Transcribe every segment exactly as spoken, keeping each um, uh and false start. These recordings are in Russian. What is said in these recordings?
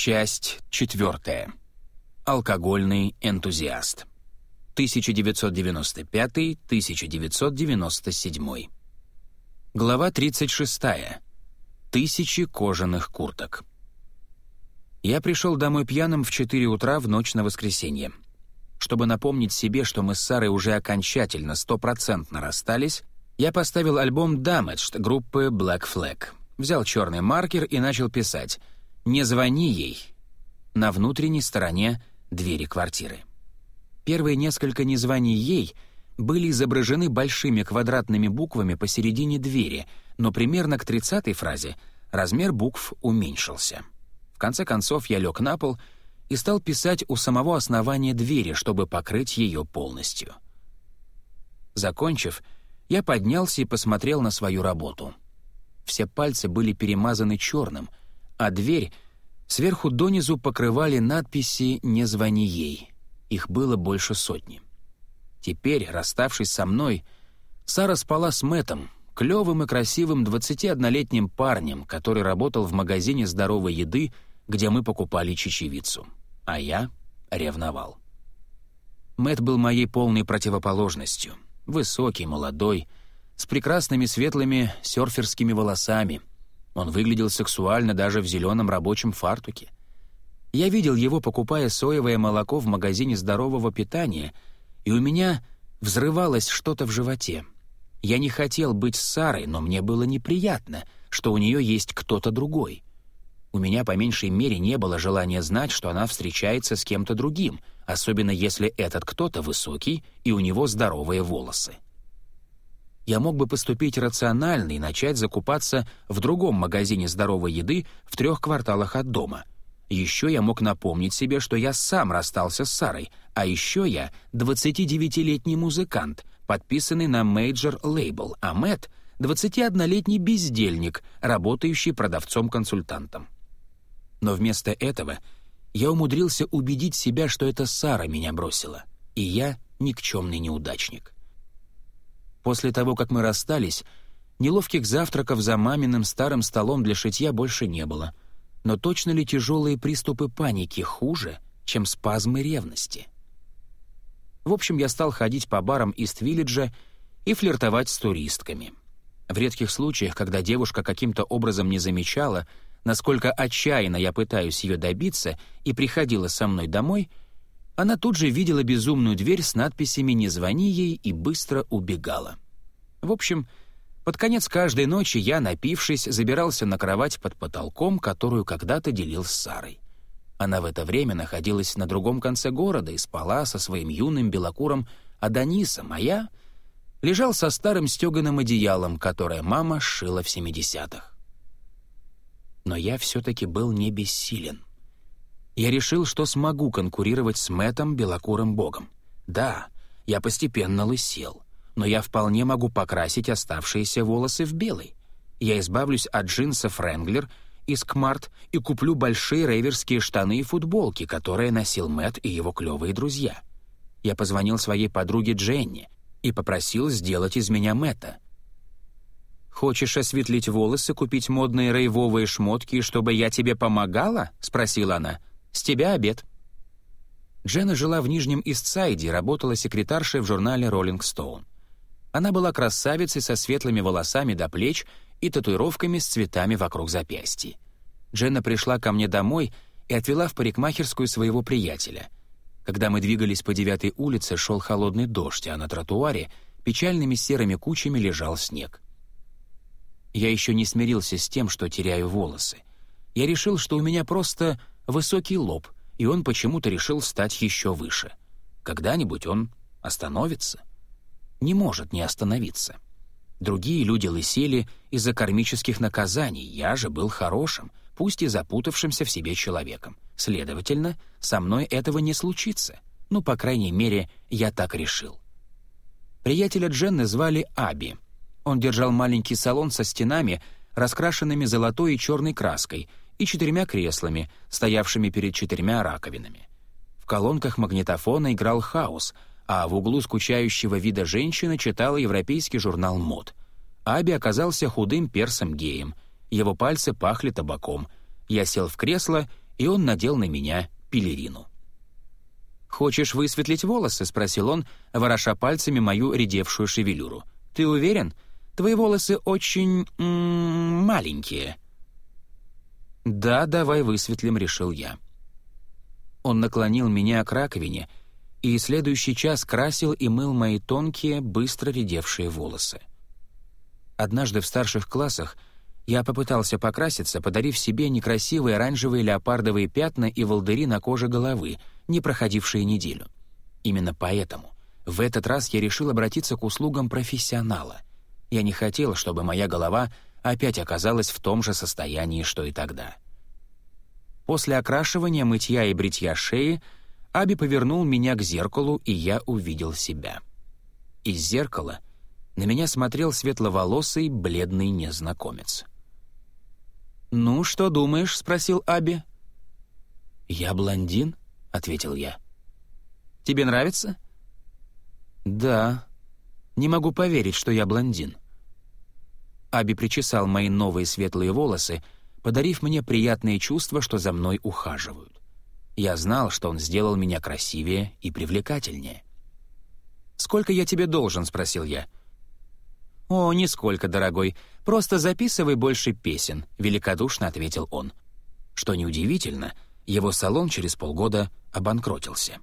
Часть четвертая. Алкогольный энтузиаст. тысяча девятьсот девяносто пятый — тысяча девятьсот девяносто седьмой. Глава тридцать шестая. Тысячи кожаных курток. Я пришел домой пьяным в четыре утра в ночь на воскресенье. Чтобы напомнить себе, что мы с Сарой уже окончательно стопроцентно расстались, я поставил альбом «Damaged» группы Black Flag, взял черный маркер и начал писать «Не звони ей» на внутренней стороне двери квартиры. Первые несколько «Не звони ей» были изображены большими квадратными буквами посередине двери, но примерно к тридцатой фразе размер букв уменьшился. В конце концов я лег на пол и стал писать у самого основания двери, чтобы покрыть ее полностью. Закончив, я поднялся и посмотрел на свою работу. Все пальцы были перемазаны черным, а дверь сверху донизу покрывали надписи «Не звони ей». Их было больше сотни. Теперь, расставшись со мной, Сара спала с Мэттом, клёвым и красивым двадцатиоднолетним парнем, который работал в магазине здоровой еды, где мы покупали чечевицу. А я ревновал. Мэтт был моей полной противоположностью. Высокий, молодой, с прекрасными светлыми серферскими волосами. Он выглядел сексуально даже в зеленом рабочем фартуке. Я видел его, покупая соевое молоко в магазине здорового питания, и у меня взрывалось что-то в животе. Я не хотел быть с Сарой, но мне было неприятно, что у нее есть кто-то другой. У меня по меньшей мере не было желания знать, что она встречается с кем-то другим, особенно если этот кто-то высокий и у него здоровые волосы. Я мог бы поступить рационально и начать закупаться в другом магазине здоровой еды в трех кварталах от дома. Еще я мог напомнить себе, что я сам расстался с Сарой, а еще я двадцатидевятилетний музыкант, подписанный на мейджор-лейбл, а Мэтт — двадцатиоднолетний бездельник, работающий продавцом-консультантом. Но вместо этого я умудрился убедить себя, что это Сара меня бросила, и я никчемный неудачник. После того, как мы расстались, неловких завтраков за маминым старым столом для шитья больше не было. Но точно ли тяжелые приступы паники хуже, чем спазмы ревности? В общем, я стал ходить по барам Ист-Виллиджа и флиртовать с туристками. В редких случаях, когда девушка каким-то образом не замечала, насколько отчаянно я пытаюсь ее добиться, и приходила со мной домой, она тут же видела безумную дверь с надписями «Не звони ей» и быстро убегала. В общем, под конец каждой ночи я, напившись, забирался на кровать под потолком, которую когда-то делил с Сарой. Она в это время находилась на другом конце города и спала со своим юным белокурым Адонисом, а я лежал со старым стеганым одеялом, которое мама сшила в семидесятых. Но я все-таки был не бессилен. Я решил, что смогу конкурировать с Мэттом, белокурым богом. Да, я постепенно лысел, но я вполне могу покрасить оставшиеся волосы в белый. Я избавлюсь от джинсов Wrangler из Кмарт и куплю большие рейверские штаны и футболки, которые носил Мэтт и его клевые друзья. Я позвонил своей подруге Дженни и попросил сделать из меня Мэтта. «Хочешь осветлить волосы, купить модные рейвовые шмотки, чтобы я тебе помогала?» — спросила она. «С тебя обед». Дженна жила в Нижнем Ист-Сайде и работала секретаршей в журнале «Роллинг Стоун». Она была красавицей со светлыми волосами до плеч и татуировками с цветами вокруг запястья. Дженна пришла ко мне домой и отвела в парикмахерскую своего приятеля. Когда мы двигались по девятой улице, шел холодный дождь, а на тротуаре печальными серыми кучами лежал снег. Я еще не смирился с тем, что теряю волосы. Я решил, что у меня просто высокий лоб, и он почему-то решил стать еще выше. Когда-нибудь он остановится. Не может не остановиться. Другие люди лысели из-за кармических наказаний, я же был хорошим, пусть и запутавшимся в себе человеком. Следовательно, со мной этого не случится. Ну, по крайней мере, я так решил. Приятеля Дженны звали Аби. Он держал маленький салон со стенами, раскрашенными золотой и черной краской, и четырьмя креслами, стоявшими перед четырьмя раковинами. В колонках магнитофона играл хаус, а в углу скучающего вида женщина читала европейский журнал мод. Аби оказался худым персом-геем. Его пальцы пахли табаком. Я сел в кресло и он надел на меня пелерину. «Хочешь высветлить волосы?» — спросил он, вороша пальцами мою редевшую шевелюру. «Ты уверен? Твои волосы очень... м-м, маленькие». «Да, давай высветлим», — решил я. Он наклонил меня к раковине и следующий час красил и мыл мои тонкие, быстро редевшие волосы. Однажды в старших классах я попытался покраситься, подарив себе некрасивые оранжевые леопардовые пятна и волдыри на коже головы, не проходившие неделю. Именно поэтому в этот раз я решил обратиться к услугам профессионала. Я не хотел, чтобы моя голова опять оказалась в том же состоянии, что и тогда. После окрашивания, мытья и бритья шеи Аби повернул меня к зеркалу, и я увидел себя. Из зеркала на меня смотрел светловолосый, бледный незнакомец. «Ну, что думаешь?» — спросил Аби. «Я блондин?» — ответил я. «Тебе нравится?» «Да. Не могу поверить, что я блондин». Аби причесал мои новые светлые волосы, подарив мне приятное чувство, что за мной ухаживают. Я знал, что он сделал меня красивее и привлекательнее. «Сколько я тебе должен?» — спросил я. «О, нисколько, дорогой. Просто записывай больше песен», — великодушно ответил он. Что неудивительно, его салон через полгода обанкротился.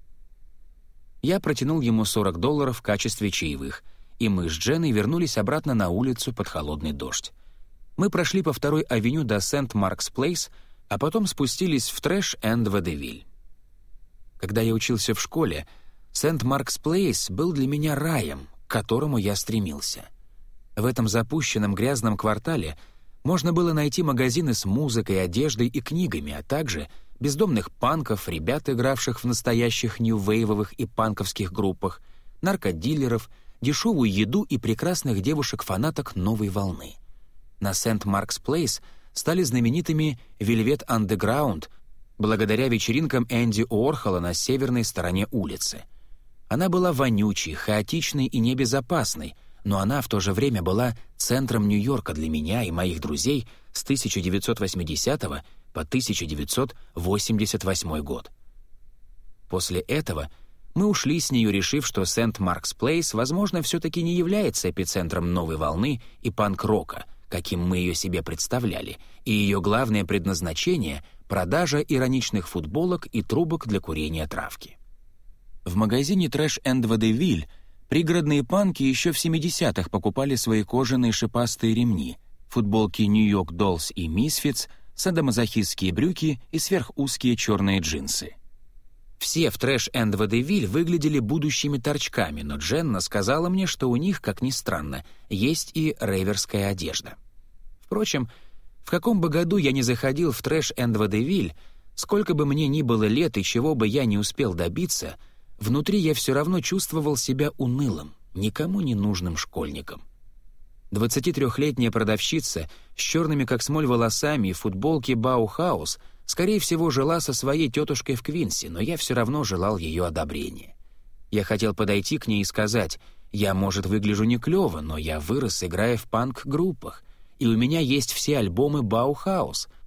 Я протянул ему сорок долларов в качестве чаевых, и мы с Дженной вернулись обратно на улицу под холодный дождь. Мы прошли по второй авеню до Сент-Маркс-Плейс, а потом спустились в Трэш-энд-Водевиль. Когда я учился в школе, Сент-Маркс-Плейс был для меня раем, к которому я стремился. В этом запущенном грязном квартале можно было найти магазины с музыкой, одеждой и книгами, а также бездомных панков, ребят, игравших в настоящих нью-вейвовых и панковских группах, наркодилеров, дешевую еду и прекрасных девушек-фанаток новой волны. На Сент-Маркс-Плейс стали знаменитыми Velvet Underground благодаря вечеринкам Энди Уорхола на северной стороне улицы. Она была вонючей, хаотичной и небезопасной, но она в то же время была центром Нью-Йорка для меня и моих друзей с тысяча девятьсот восьмидесятого по тысяча девятьсот восемьдесят восьмой год. После этого мы ушли с нее, решив, что Сент-Маркс-Плейс, возможно, все-таки не является эпицентром новой волны и панк-рока, каким мы ее себе представляли, и ее главное предназначение — продажа ироничных футболок и трубок для курения травки. В магазине Трэш-энд-Водевиль пригородные панки еще в семидесятых покупали свои кожаные шипастые ремни, футболки Нью-Йорк Доллс и Мисфитс, садомазохистские брюки и сверхузкие черные джинсы. Все в Трэш-энд-Водевиль выглядели будущими торчками, но Дженна сказала мне, что у них, как ни странно, есть и рейверская одежда. Впрочем, в каком бы году я ни заходил в Трэш-энд-Водевиль, сколько бы мне ни было лет и чего бы я не успел добиться, внутри я все равно чувствовал себя унылым, никому не нужным школьником. двадцатитрёхлетняя продавщица с черными как смоль волосами и футболке Баухаус скорее всего жила со своей тетушкой в Квинсе, но я все равно желал ее одобрения. Я хотел подойти к ней и сказать: «Я, может, выгляжу не клёво, но я вырос, играя в панк-группах, и у меня есть все альбомы Баухаус,